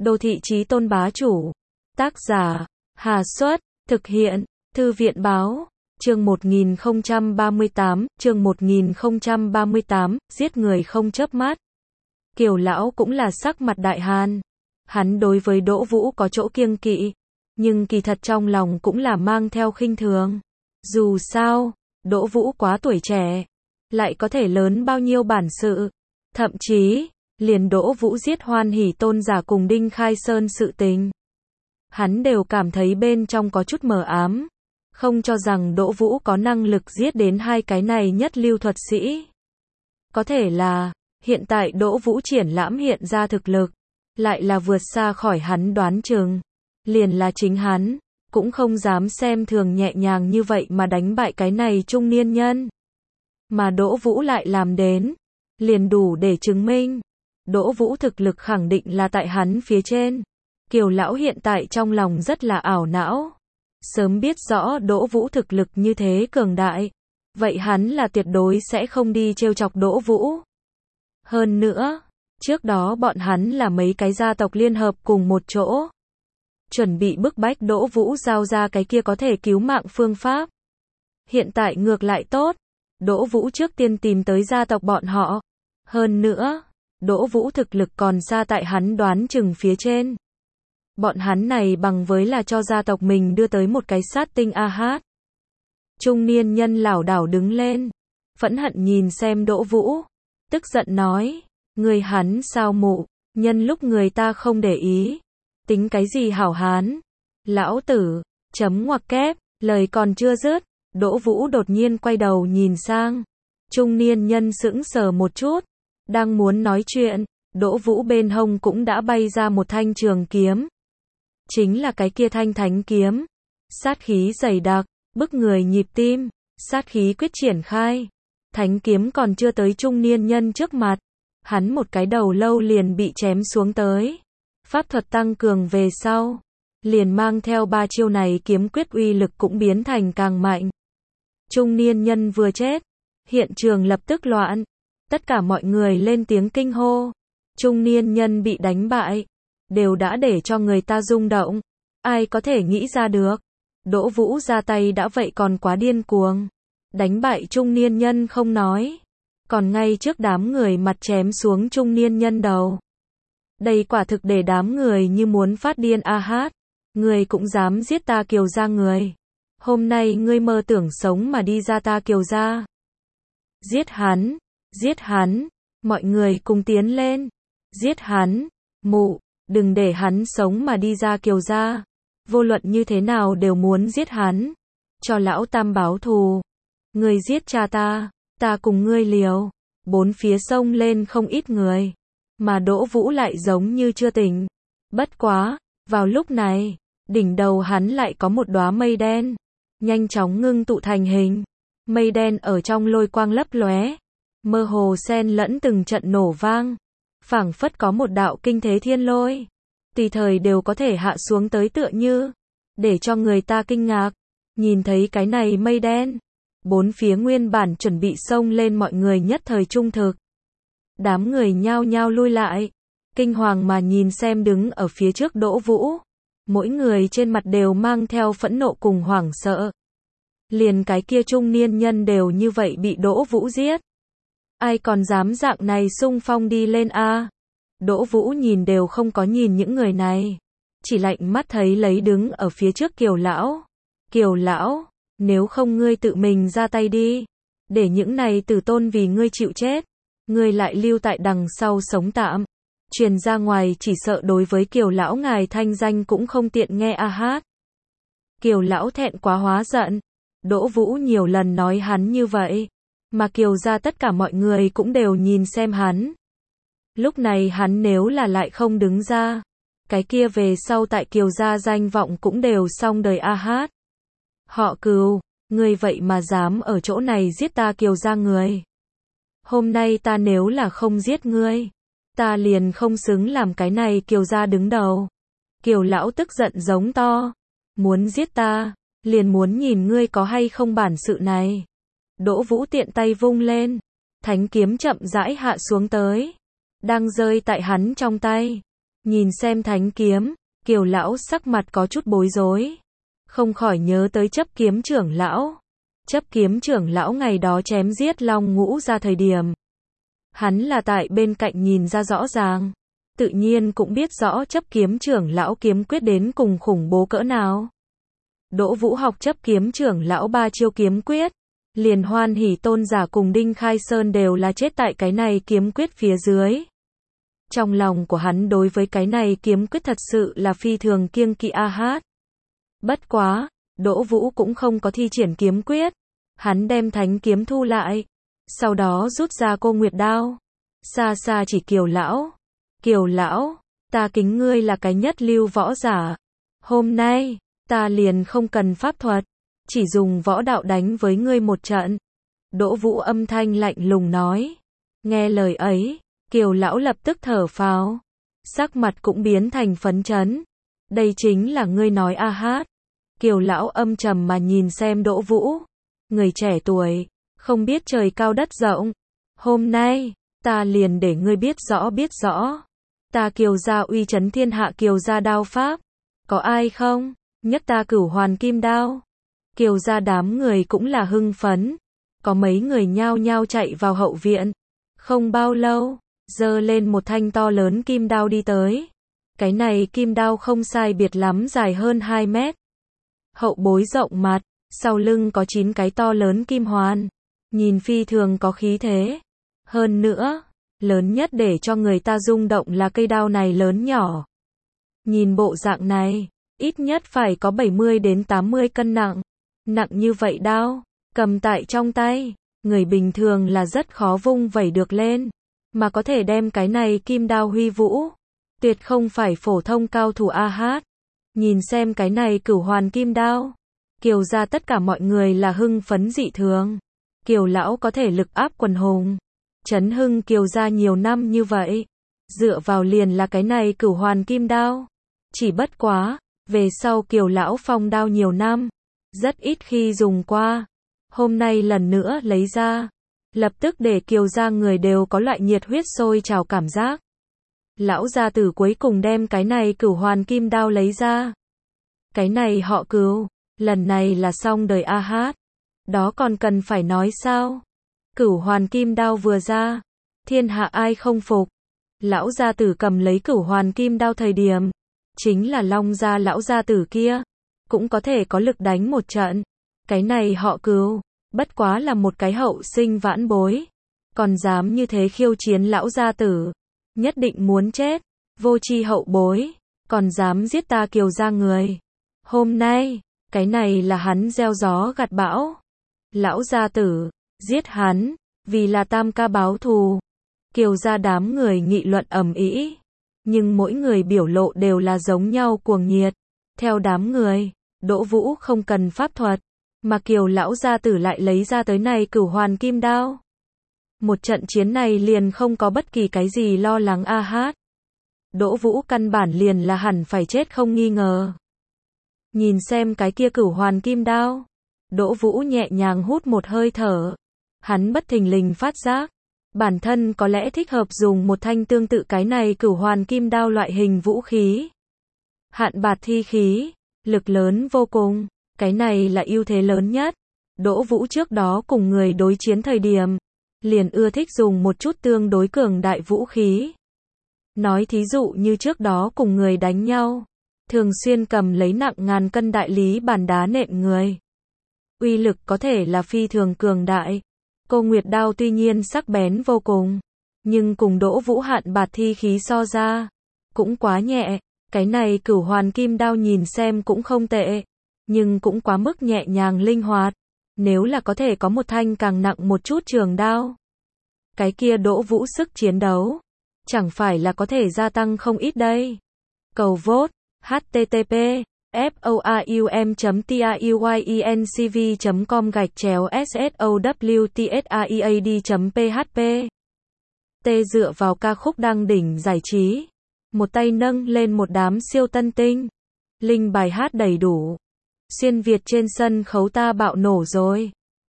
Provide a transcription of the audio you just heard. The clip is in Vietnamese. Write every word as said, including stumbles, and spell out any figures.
Đô thị chí tôn bá chủ. Tác giả, Hà Xuất, thực hiện, Thư viện báo, chương một nghìn không trăm ba mươi tám, chương một nghìn không trăm ba mươi tám, giết người không chớp mắt. Kiều lão cũng là sắc mặt đại hàn. Hắn đối với Đỗ Vũ có chỗ kiêng kỵ, nhưng kỳ thật trong lòng cũng là mang theo khinh thường. Dù sao, Đỗ Vũ quá tuổi trẻ, lại có thể lớn bao nhiêu bản sự. Thậm chí, liền Đỗ Vũ giết Hoan Hỷ tôn giả cùng Đinh Khai Sơn sự tình, hắn đều cảm thấy bên trong có chút mờ ám, không cho rằng Đỗ Vũ có năng lực giết đến hai cái này nhất lưu thuật sĩ. Có thể là, hiện tại Đỗ Vũ triển lãm hiện ra thực lực, lại là vượt xa khỏi hắn đoán chừng. Liền là chính hắn, cũng không dám xem thường nhẹ nhàng như vậy mà đánh bại cái này trung niên nhân. Mà Đỗ Vũ lại làm đến, liền đủ để chứng minh. Đỗ Vũ thực lực khẳng định là tại hắn phía trên. Kiều lão hiện tại trong lòng rất là ảo não. Sớm biết rõ Đỗ Vũ thực lực như thế cường đại, vậy hắn là tuyệt đối sẽ không đi trêu chọc Đỗ Vũ. Hơn nữa, trước đó bọn hắn là mấy cái gia tộc liên hợp cùng một chỗ, chuẩn bị bức bách Đỗ Vũ giao ra cái kia có thể cứu mạng phương pháp. Hiện tại ngược lại tốt, Đỗ Vũ trước tiên tìm tới gia tộc bọn họ. Hơn nữa, Đỗ Vũ thực lực còn xa tại hắn đoán chừng phía trên. Bọn hắn này bằng với là cho gia tộc mình đưa tới một cái sát tinh a hát. Trung niên nhân lảo đảo đứng lên, phẫn hận nhìn xem Đỗ Vũ, tức giận nói, người hắn sao mụ, nhân lúc người ta không để ý, tính cái gì hảo hán. Lão tử, chấm ngoặc kép, lời còn chưa dứt, Đỗ Vũ đột nhiên quay đầu nhìn sang. Trung niên nhân sững sờ một chút, đang muốn nói chuyện, Đỗ Vũ bên hông cũng đã bay ra một thanh trường kiếm. Chính là cái kia thanh thánh kiếm. Sát khí dày đặc, bức người nhịp tim, sát khí quyết triển khai. Thánh kiếm còn chưa tới trung niên nhân trước mặt, hắn một cái đầu lâu liền bị chém xuống tới. Pháp thuật tăng cường về sau, liền mang theo ba chiêu này kiếm quyết uy lực cũng biến thành càng mạnh. Trung niên nhân vừa chết, hiện trường lập tức loạn, tất cả mọi người lên tiếng kinh hô. Trung niên nhân bị đánh bại, đều đã để cho người ta rung động. Ai có thể nghĩ ra được, Đỗ Vũ ra tay đã vậy còn quá điên cuồng. Đánh bại trung niên nhân không nói, còn ngay trước đám người mặt chém xuống trung niên nhân đầu. Đây quả thực để đám người như muốn phát điên a hát. Người cũng dám giết ta Kiều gia người. Hôm nay ngươi mơ tưởng sống mà đi ra ta Kiều gia. Giết hắn, giết hắn, mọi người cùng tiến lên. Giết hắn, mụ, đừng để hắn sống mà đi ra Kiều gia. Vô luận như thế nào đều muốn giết hắn. Cho lão tam báo thù. Ngươi giết cha ta, ta cùng ngươi liều. Bốn phía sông lên không ít người. Mà Đỗ Vũ lại giống như chưa tỉnh. Bất quá, vào lúc này, đỉnh đầu hắn lại có một đóa mây đen, nhanh chóng ngưng tụ thành hình. Mây đen ở trong lôi quang lấp lóe, mơ hồ xen lẫn từng trận nổ vang, phảng phất có một đạo kinh thế thiên lôi, tùy thời đều có thể hạ xuống tới tựa như, để cho người ta kinh ngạc. Nhìn thấy cái này mây đen, bốn phía nguyên bản chuẩn bị xông lên mọi người nhất thời trung thực. Đám người nhao nhao lui lại, kinh hoàng mà nhìn xem đứng ở phía trước Đỗ Vũ. Mỗi người trên mặt đều mang theo phẫn nộ cùng hoảng sợ. Liền cái kia trung niên nhân đều như vậy bị Đỗ Vũ giết. Ai còn dám dạng này xung phong đi lên a? Đỗ Vũ nhìn đều không có nhìn những người này, chỉ lạnh mắt thấy lấy đứng ở phía trước Kiều lão. Kiều lão, nếu không ngươi tự mình ra tay đi, để những này tử tôn vì ngươi chịu chết, ngươi lại lưu tại đằng sau sống tạm. Truyền ra ngoài chỉ sợ đối với Kiều lão ngài thanh danh cũng không tiện nghe a hát. Kiều lão thẹn quá hóa giận. Đỗ Vũ nhiều lần nói hắn như vậy, mà Kiều gia tất cả mọi người cũng đều nhìn xem hắn. Lúc này hắn nếu là lại không đứng ra, cái kia về sau tại Kiều gia danh vọng cũng đều xong đời a hát. Họ Cừu, ngươi vậy mà dám ở chỗ này giết ta Kiều gia người. Hôm nay ta nếu là không giết ngươi, ta liền không xứng làm cái này Kiều gia đứng đầu. Kiều lão tức giận giống to, muốn giết ta, liền muốn nhìn ngươi có hay không bản sự này. Đỗ Vũ tiện tay vung lên, thánh kiếm chậm rãi hạ xuống tới, đang rơi tại hắn trong tay. Nhìn xem thánh kiếm, Kiều lão sắc mặt có chút bối rối. Không khỏi nhớ tới chấp kiếm trưởng lão. Chấp kiếm trưởng lão ngày đó chém giết Long Ngũ ra thời điểm. Hắn là tại bên cạnh nhìn ra rõ ràng. Tự nhiên cũng biết rõ chấp kiếm trưởng lão kiếm quyết đến cùng khủng bố cỡ nào. Đỗ Vũ học chấp kiếm trưởng lão ba chiêu kiếm quyết. Liền Hoan Hỷ tôn giả cùng Đinh Khai Sơn đều là chết tại cái này kiếm quyết phía dưới. Trong lòng của hắn đối với cái này kiếm quyết thật sự là phi thường kiêng kỵ a hát. Bất quá, Đỗ Vũ cũng không có thi triển kiếm quyết. Hắn đem thánh kiếm thu lại. Sau đó rút ra Cô Nguyệt đao. Xa xa chỉ Kiều lão. Kiều lão, ta kính ngươi là cái nhất lưu võ giả. Hôm nay, ta liền không cần pháp thuật. Chỉ dùng võ đạo đánh với ngươi một trận. Đỗ Vũ âm thanh lạnh lùng nói. Nghe lời ấy, Kiều lão lập tức thở phào. Sắc mặt cũng biến thành phấn chấn. Đây chính là ngươi nói a hát. Kiều lão âm trầm mà nhìn xem Đỗ Vũ. Người trẻ tuổi, không biết trời cao đất rộng. Hôm nay, ta liền để ngươi biết rõ biết rõ. Ta Kiều gia uy chấn thiên hạ Kiều gia đao pháp. Có ai không? Nhất ta Cửu Hoàn Kim đao. Kiều gia đám người cũng là hưng phấn. Có mấy người nhao nhao chạy vào hậu viện. Không bao lâu, giơ lên một thanh to lớn kim đao đi tới. Cái này kim đao không sai biệt lắm dài hơn hai mét. Hậu bối rộng mặt, sau lưng có chín cái to lớn kim hoàn. Nhìn phi thường có khí thế. Hơn nữa, lớn nhất để cho người ta rung động là cây đao này lớn nhỏ. Nhìn bộ dạng này, ít nhất phải có bảy mươi đến tám mươi cân nặng. Nặng như vậy đao, cầm tại trong tay, người bình thường là rất khó vung vẩy được lên. Mà có thể đem cái này kim đao huy vũ. Tuyệt không phải phổ thông cao thủ a hát. Nhìn xem cái này Cửu Hoàn Kim đao. Kiều gia tất cả mọi người là hưng phấn dị thường. Kiều lão có thể lực áp quần hùng. Chấn hưng Kiều gia nhiều năm như vậy. Dựa vào liền là cái này Cửu Hoàn Kim đao. Chỉ bất quá, về sau Kiều lão phong đao nhiều năm. Rất ít khi dùng qua. Hôm nay lần nữa lấy ra. Lập tức để Kiều gia người đều có loại nhiệt huyết sôi trào cảm giác. Lão gia tử cuối cùng đem cái này Cửu Hoàn Kim đao lấy ra. Cái này họ Cửu, lần này là xong đời a hát. Đó còn cần phải nói sao? Cửu Hoàn Kim đao vừa ra, thiên hạ ai không phục. Lão gia tử cầm lấy Cửu Hoàn Kim đao thời điểm, chính là Long gia lão gia tử kia, cũng có thể có lực đánh một trận. Cái này họ Cửu, bất quá là một cái hậu sinh vãn bối, còn dám như thế khiêu chiến lão gia tử, nhất định muốn chết. Vô tri hậu bối, còn dám giết ta Kiều gia người. Hôm nay, cái này là hắn gieo gió gặt bão. Lão gia tử, giết hắn, vì là tam ca báo thù. Kiều gia đám người nghị luận ầm ĩ, nhưng mỗi người biểu lộ đều là giống nhau cuồng nhiệt. Theo đám người, Đỗ Vũ không cần pháp thuật, mà Kiều lão gia tử lại lấy ra tới này Cửu Hoàn Kim đao. Một trận chiến này liền không có bất kỳ cái gì lo lắng a hát. Đỗ Vũ căn bản liền là hẳn phải chết không nghi ngờ. Nhìn xem cái kia Cửu Hoàn Kim đao, Đỗ Vũ nhẹ nhàng hút một hơi thở. Hắn bất thình lình phát giác, bản thân có lẽ thích hợp dùng một thanh tương tự cái này Cửu Hoàn Kim đao loại hình vũ khí. Hạn bạt thi khí, lực lớn vô cùng, cái này là ưu thế lớn nhất. Đỗ Vũ trước đó cùng người đối chiến thời điểm, liền ưa thích dùng một chút tương đối cường đại vũ khí. Nói thí dụ như trước đó cùng người đánh nhau, thường xuyên cầm lấy nặng ngàn cân đại lý bàn đá nện người. Uy lực có thể là phi thường cường đại. Cô Nguyệt đao tuy nhiên sắc bén vô cùng, nhưng cùng Đỗ Vũ hạn bạt thi khí so ra, cũng quá nhẹ. Cái này Cửu Hoàn Kim đao nhìn xem cũng không tệ, nhưng cũng quá mức nhẹ nhàng linh hoạt. Nếu là có thể có một thanh càng nặng một chút trường đao, cái kia Đỗ Vũ sức chiến đấu, chẳng phải là có thể gia tăng không ít đây. Cầu vote, h t t p forum chấm tuyyencv chấm com gạch chéo sowtsaead chấm php. T dựa vào ca khúc đăng đỉnh giải trí, một tay nâng lên một đám siêu tân tinh, linh bài hát đầy đủ. Xuyên Việt trên sân khấu ta bạo nổ rồi.